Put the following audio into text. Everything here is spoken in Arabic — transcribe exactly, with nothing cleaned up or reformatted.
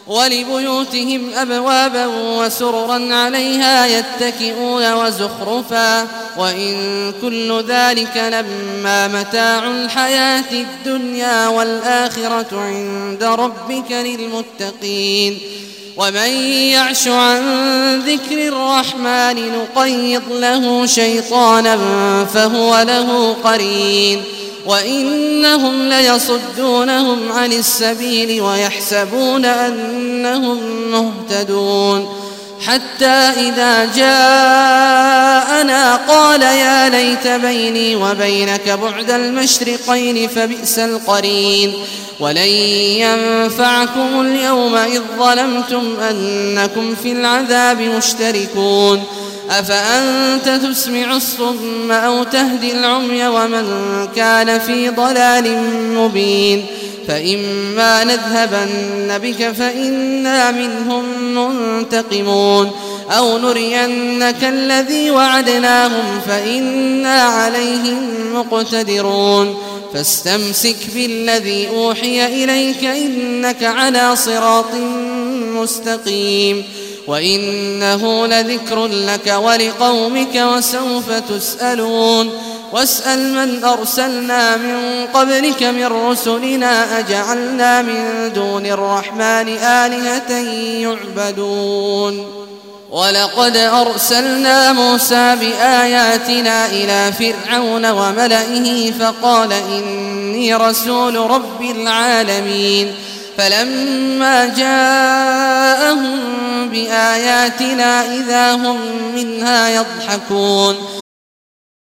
ولبيوتهم أبوابا وسررا عليها يتكئون وزخرفا وإن كل ذلك لما متاع الحياة الدنيا والآخرة عند ربك للمتقين ومن يعش عن ذكر الرحمن نقيض له شيطانا فهو له قرين وإنهم ليصدونهم عن السبيل ويحسبون أنهم مهتدون حتى إذا جاءنا قال يا ليت بيني وبينك بعد المشرقين فبئس القرين ولن ينفعكم اليوم إذ ظلمتم أنكم في العذاب مشتركون أفأنت تسمع الصم أو تهدي العمي ومن كان في ضلال مبين فإما نذهبن بك فإنا منهم منتقمون أو نرينك الذي وعدناهم فإنا عليهم مقتدرون فاستمسك بالذي أوحي إليك إنك على صراط مستقيم وإنه لذكر لك ولقومك وسوف تسألون واسأل من أرسلنا من قبلك من رسلنا أجعلنا من دون الرحمن آلهة يعبدون ولقد أرسلنا موسى بآياتنا إلى فرعون وملئه فقال إني رسول رب العالمين فلما جاءهم بآياتنا إذا هم منها يضحكون